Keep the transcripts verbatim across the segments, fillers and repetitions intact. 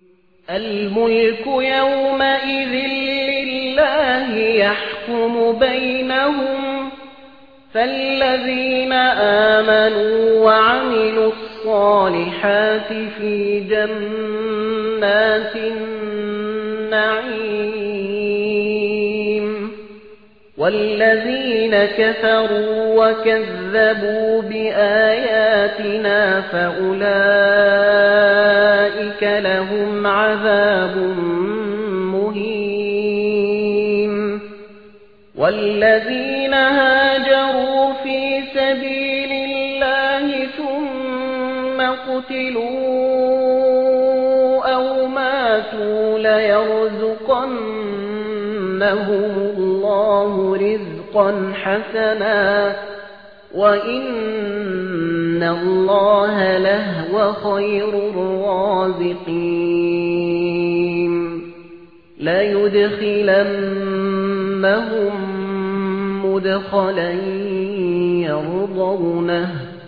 الملك يومئذ لله يحكم بينهم فالذين آمنوا وعملوا الصالحات في جنات النعيم والذين كفروا وكذبوا بآياتنا فأولئك لهم عذاب مهين والذين هاجروا في سبيل الله ثم قتلوا أو ماتوا ليرزقنهم الله رزقا حسنا وإن الله لهو خير الرازقين ليدخلنهم مدخلا يرضونه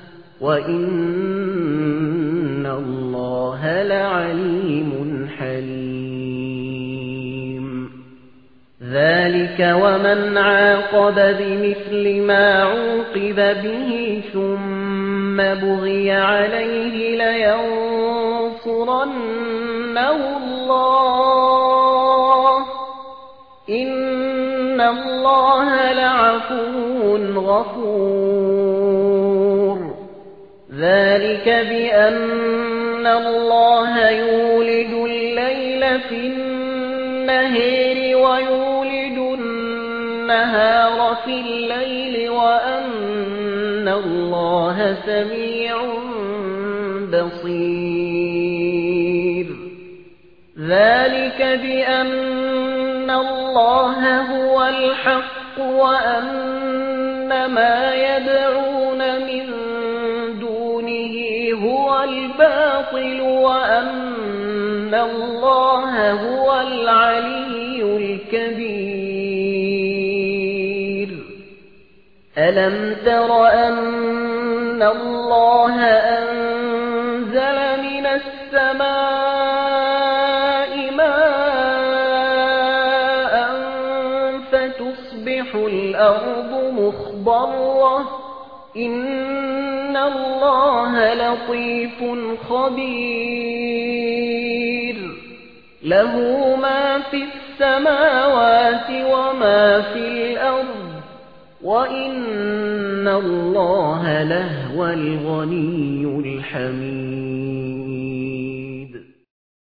وإن الله لعليم حليم ذلك ومن عاقب بمثل ما عوقب به ثم بغي عليه لينصرنه الله إن الله لعفو غفور ذلك بأن الله يولد الليل في النهار ويولد النهار في الليل وأن الله سميع بصير ذلك بأن الله هو الحق وأن ما يدعون من دونه هو الباطل وأن الله هو العلي الكبير ألم تر أن الله أنزل من السماء ماء فتصبح الأرض مخضرة إن الله لطيف خبير له ما في السماوات وما في الأرض وإن الله لهو الغني الحميد